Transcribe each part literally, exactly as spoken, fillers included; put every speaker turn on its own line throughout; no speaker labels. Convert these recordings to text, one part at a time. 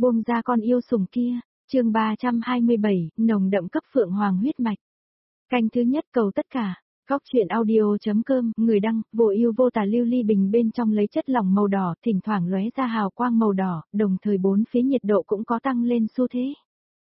Buông ra con yêu sủng kia, chương ba trăm hai mươi bảy, nồng đậm cấp phượng hoàng huyết mạch. Canh thứ nhất cầu tất cả, góc truyện audio.com, người đăng, vô yêu vô tà lưu ly bình bên trong lấy chất lỏng màu đỏ, thỉnh thoảng lóe ra hào quang màu đỏ, đồng thời bốn phía nhiệt độ cũng có tăng lên xu thế.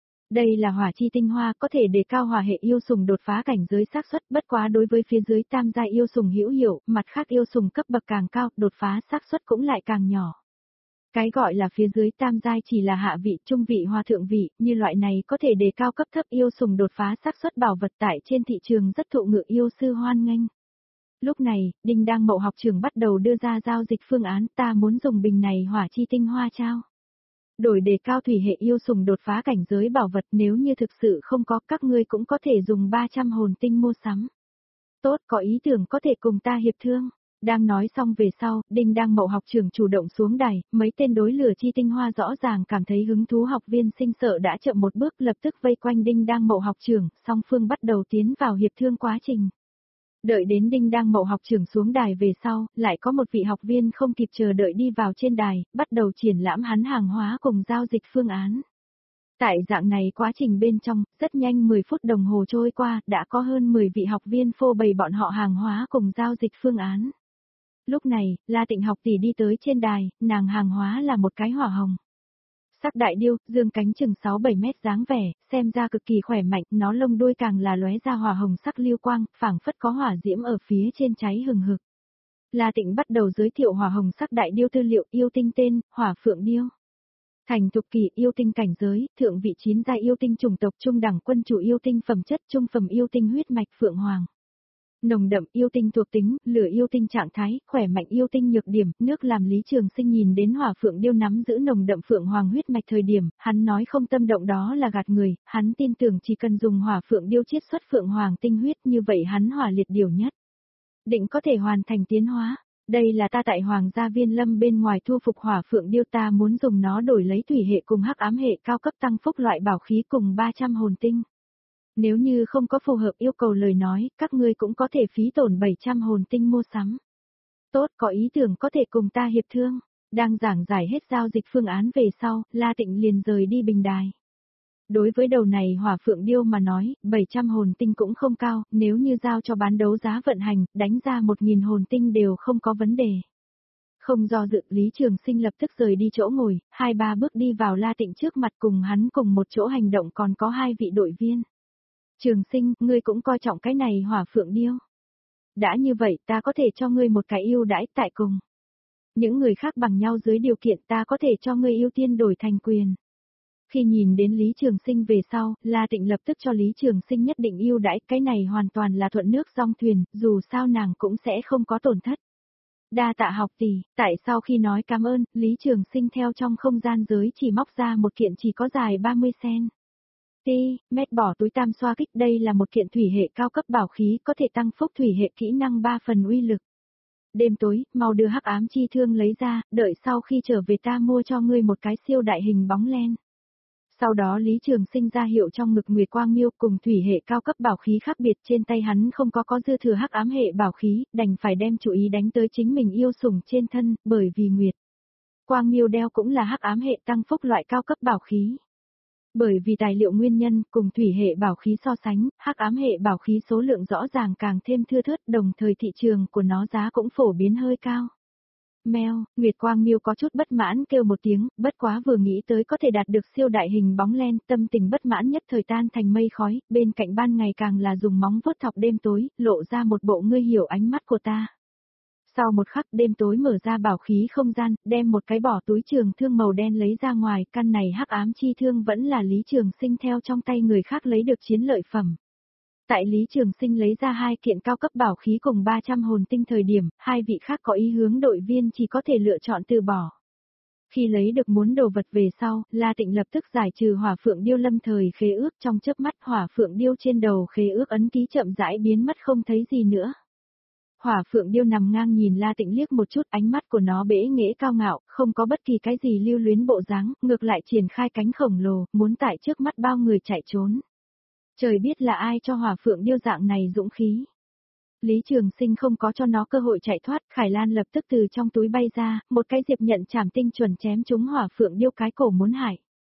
Đây là hỏa chi tinh hoa, có thể đề cao hỏa hệ yêu sủng đột phá cảnh giới xác suất, bất quá đối với phía dưới tam gia yêu sủng hữu hiệu, mặt khác yêu sủng cấp bậc càng cao, đột phá xác suất cũng lại càng nhỏ. Cái gọi là phía dưới tam giai chỉ là hạ vị, trung vị hoặc thượng vị, như loại này có thể đề cao cấp thấp yêu sủng đột phá xác suất bảo vật tại trên thị trường rất thụ ngự yêu sư hoan nghênh. Lúc này, Đinh đang mậu học trường bắt đầu đưa ra giao dịch phương án, ta muốn dùng bình này hỏa chi tinh hoa trao. Đổi đề cao thủy hệ yêu sủng đột phá cảnh giới bảo vật, nếu như thực sự không có, các ngươi cũng có thể dùng ba trăm hồn tinh mua sắm. Tốt, có ý tưởng có thể cùng ta hiệp thương. Đang nói xong về sau, Đinh đang mậu học trường chủ động xuống đài, mấy tên đối lửa chi tinh hoa rõ ràng cảm thấy hứng thú, học viên sinh sợ đã chậm một bước lập tức vây quanh Đinh đang mậu học trường, song phương bắt đầu tiến vào hiệp thương quá trình. Đợi đến Đinh đang mậu học trường xuống đài về sau, lại có một vị học viên không kịp chờ đợi đi vào trên đài, bắt đầu triển lãm hắn hàng hóa cùng giao dịch phương án. Tại dạng này quá trình bên trong, rất nhanh mười phút đồng hồ trôi qua, đã có hơn mười vị học viên phô bày bọn họ hàng hóa cùng giao dịch phương án. Lúc này, La Tịnh học tỷ đi tới trên đài, nàng hàng hóa là một cái hỏa hồng. Sắc đại điêu, dương cánh chừng sáu bảy mét dáng vẻ, xem ra cực kỳ khỏe mạnh, nó lông đuôi càng là lóe ra hỏa hồng sắc lưu quang, phảng phất có hỏa diễm ở phía trên cháy hừng hực. La Tịnh bắt đầu giới thiệu hỏa hồng sắc đại điêu tư liệu, yêu tinh tên, hỏa phượng điêu. Thành thục kỳ, yêu tinh cảnh giới, thượng vị chín giai yêu tinh chủng tộc, trung đẳng quân chủ yêu tinh phẩm chất, trung phẩm yêu tinh huyết mạch phượng hoàng. Nồng đậm yêu tinh thuộc tính, lửa yêu tinh trạng thái, khỏe mạnh yêu tinh nhược điểm, nước làm Lý Trường Sinh nhìn đến hỏa phượng điêu nắm giữ nồng đậm phượng hoàng huyết mạch thời điểm, hắn nói không tâm động đó là gạt người, hắn tin tưởng chỉ cần dùng hỏa phượng điêu chiết xuất phượng hoàng tinh huyết như vậy hắn hỏa liệt điều nhất. Định có thể hoàn thành tiến hóa, đây là ta tại Hoàng gia Viên Lâm bên ngoài thu phục hỏa phượng điêu, ta muốn dùng nó đổi lấy thủy hệ cùng hắc ám hệ cao cấp tăng phúc loại bảo khí cùng ba trăm hồn tinh. Nếu như không có phù hợp yêu cầu lời nói, các ngươi cũng có thể phí tổn bảy trăm hồn tinh mua sắm. Tốt, có ý tưởng có thể cùng ta hiệp thương. Đang giảng giải hết giao dịch phương án về sau, La Tịnh liền rời đi bình đài. Đối với đầu này hỏa phượng điêu mà nói, bảy trăm hồn tinh cũng không cao, nếu như giao cho bán đấu giá vận hành, đánh ra một nghìn hồn tinh đều không có vấn đề. Không do dự, Lý Trường Sinh lập tức rời đi chỗ ngồi, hai ba bước đi vào La Tịnh trước mặt, cùng hắn cùng một chỗ hành động còn có hai vị đội viên. Trường Sinh, ngươi cũng coi trọng cái này hỏa phượng điêu. Đã như vậy, ta có thể cho ngươi một cái ưu đãi tại cùng. Những người khác bằng nhau dưới điều kiện, ta có thể cho ngươi ưu tiên đổi thành quyền. Khi nhìn đến Lý Trường Sinh về sau, La Tịnh lập tức cho Lý Trường Sinh nhất định ưu đãi, cái này hoàn toàn là thuận nước dong thuyền, dù sao nàng cũng sẽ không có tổn thất. Đa tạ học tỷ, tại sau khi nói cảm ơn, Lý Trường Sinh theo trong không gian giới chỉ móc ra một kiện chỉ có dài ba mươi xen-ti mét bỏ túi tam xoa kích, đây là một kiện thủy hệ cao cấp bảo khí có thể tăng phúc thủy hệ kỹ năng ba phần uy lực. Đêm tối, mau đưa hắc ám chi thương lấy ra, đợi sau khi trở về ta mua cho ngươi một cái siêu đại hình bóng len. Sau đó Lý Trường Sinh ra hiệu trong ngực Nguyệt Quang Miêu cùng thủy hệ cao cấp bảo khí khác biệt, trên tay hắn không có có dư thừa hắc ám hệ bảo khí, đành phải đem chú ý đánh tới chính mình yêu sủng trên thân, bởi vì Nguyệt Quang Miêu đeo cũng là hắc ám hệ tăng phúc loại cao cấp bảo khí. Bởi vì tài liệu nguyên nhân, cùng thủy hệ bảo khí so sánh, hắc ám hệ bảo khí số lượng rõ ràng càng thêm thưa thớt, đồng thời thị trường của nó giá cũng phổ biến hơi cao. Mèo, Nguyệt Quang Miêu có chút bất mãn kêu một tiếng, bất quá vừa nghĩ tới có thể đạt được siêu đại hình bóng len, tâm tình bất mãn nhất thời tan thành mây khói, bên cạnh ban ngày càng là dùng móng vuốt thọc đêm tối, lộ ra một bộ ngươi hiểu ánh mắt của ta. Sau một khắc đêm tối mở ra bảo khí không gian, đem một cái bỏ túi trường thương màu đen lấy ra ngoài, căn này hắc ám chi thương vẫn là Lý Trường Sinh theo trong tay người khác lấy được chiến lợi phẩm. Tại Lý Trường Sinh lấy ra hai kiện cao cấp bảo khí cùng ba trăm hồn tinh thời điểm, hai vị khác có ý hướng đội viên chỉ có thể lựa chọn từ bỏ. Khi lấy được muốn đồ vật về sau, La Tịnh lập tức giải trừ hỏa phượng điêu lâm thời khế ước, trong chớp mắt hỏa phượng điêu trên đầu khế ước ấn ký chậm rãi biến mất không thấy gì nữa. Hỏa phượng điêu nằm ngang nhìn La Tịnh liếc một chút, ánh mắt của nó bẽ nghễ cao ngạo, không có bất kỳ cái gì lưu luyến bộ dáng, ngược lại triển khai cánh khổng lồ, muốn tại trước mắt bao người chạy trốn. Trời biết là ai cho hỏa phượng điêu dạng này dũng khí. Lý Trường Sinh không có cho nó cơ hội chạy thoát, Khải Lan lập tức từ trong túi bay ra, một cái diệp nhận chảm tinh chuẩn chém trúng hỏa phượng điêu cái cổ muốn hại.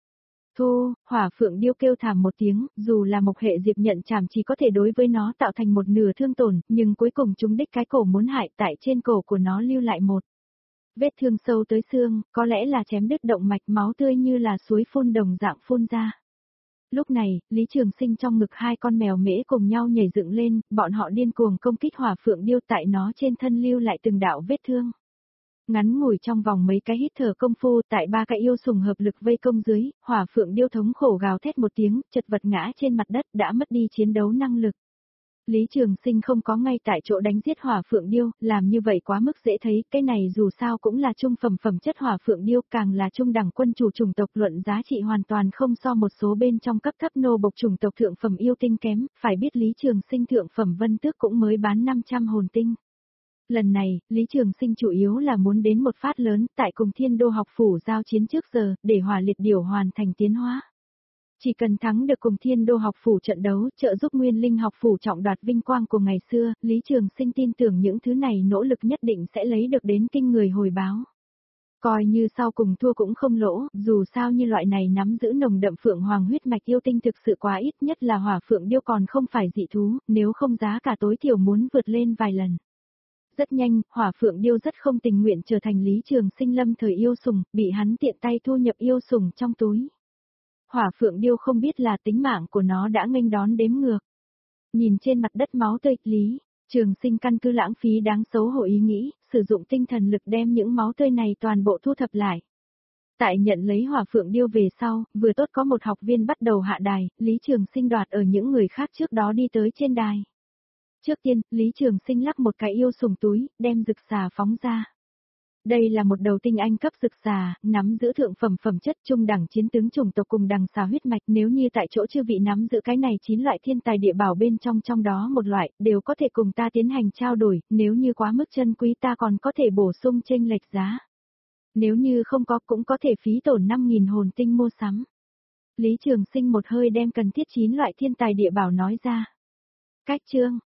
Thu, hỏa phượng điêu kêu thảm một tiếng, dù là mộc hệ diệp nhận chảm chỉ có thể đối với nó tạo thành một nửa thương tổn, nhưng cuối cùng chúng đích cái cổ muốn hại tại trên cổ của nó lưu lại một vết thương sâu tới xương, có lẽ là chém đứt động mạch, máu tươi như là suối phun đồng dạng phun ra. Lúc này, Lý Trường Sinh trong ngực hai con mèo mễ cùng nhau nhảy dựng lên, bọn họ điên cuồng công kích hỏa phượng điêu tại nó trên thân lưu lại từng đạo vết thương. Ngắn ngủi trong vòng mấy cái hít thở công phu, tại ba cái yêu sùng hợp lực vây công dưới, hỏa phượng điêu thống khổ gào thét một tiếng, chật vật ngã trên mặt đất đã mất đi chiến đấu năng lực. Lý Trường Sinh không có ngay tại chỗ đánh giết hỏa phượng điêu, làm như vậy quá mức dễ thấy, cái này dù sao cũng là trung phẩm phẩm chất hỏa phượng điêu, càng là trung đẳng quân chủ chủng tộc, luận giá trị hoàn toàn không so một số bên trong cấp thấp nô bộc chủng tộc thượng phẩm yêu tinh kém, phải biết Lý Trường Sinh thượng phẩm vân tước cũng mới bán năm trăm hồn tinh. Lần này, Lý Trường Sinh chủ yếu là muốn đến một phát lớn, tại cùng Thiên Đô học phủ giao chiến trước giờ, để hỏa liệt điểu hoàn thành tiến hóa. Chỉ cần thắng được cùng Thiên Đô học phủ trận đấu, trợ giúp Nguyên Linh học phủ trọng đoạt vinh quang của ngày xưa, Lý Trường Sinh tin tưởng những thứ này nỗ lực nhất định sẽ lấy được đến kinh người hồi báo. Coi như sau cùng thua cũng không lỗ, dù sao như loại này nắm giữ nồng đậm phượng hoàng huyết mạch yêu tinh thực sự quá ít, nhất là hỏa phượng điêu còn không phải dị thú, nếu không giá cả tối thiểu muốn vượt lên vài lần. Rất nhanh, hỏa phượng điêu rất không tình nguyện trở thành Lý Trường Sinh lâm thời yêu sùng, bị hắn tiện tay thu nhập yêu sùng trong túi. Hỏa phượng điêu không biết là tính mạng của nó đã nghênh đón đếm ngược. Nhìn trên mặt đất máu tươi, Lý Trường Sinh căn cứ lãng phí đáng xấu hổ ý nghĩ, sử dụng tinh thần lực đem những máu tươi này toàn bộ thu thập lại. Tại nhận lấy hỏa phượng điêu về sau, vừa tốt có một học viên bắt đầu hạ đài, Lý Trường Sinh đoạt ở những người khác trước đó đi tới trên đài. Trước tiên, Lý Trường Sinh lắc một cái yêu sùng túi, đem rực xà phóng ra. Đây là một đầu tinh anh cấp rực xà, nắm giữ thượng phẩm phẩm chất trung đẳng chiến tướng chủng tộc cùng đằng xà huyết mạch, nếu như tại chỗ chư vị nắm giữ cái này chín loại thiên tài địa bảo bên trong trong đó một loại, đều có thể cùng ta tiến hành trao đổi, nếu như quá mức chân quý ta còn có thể bổ sung chênh lệch giá. Nếu như không có cũng có thể phí tổn năm nghìn hồn tinh mua sắm. Lý Trường Sinh một hơi đem cần thiết chín loại thiên tài địa bảo nói ra. Cách chương,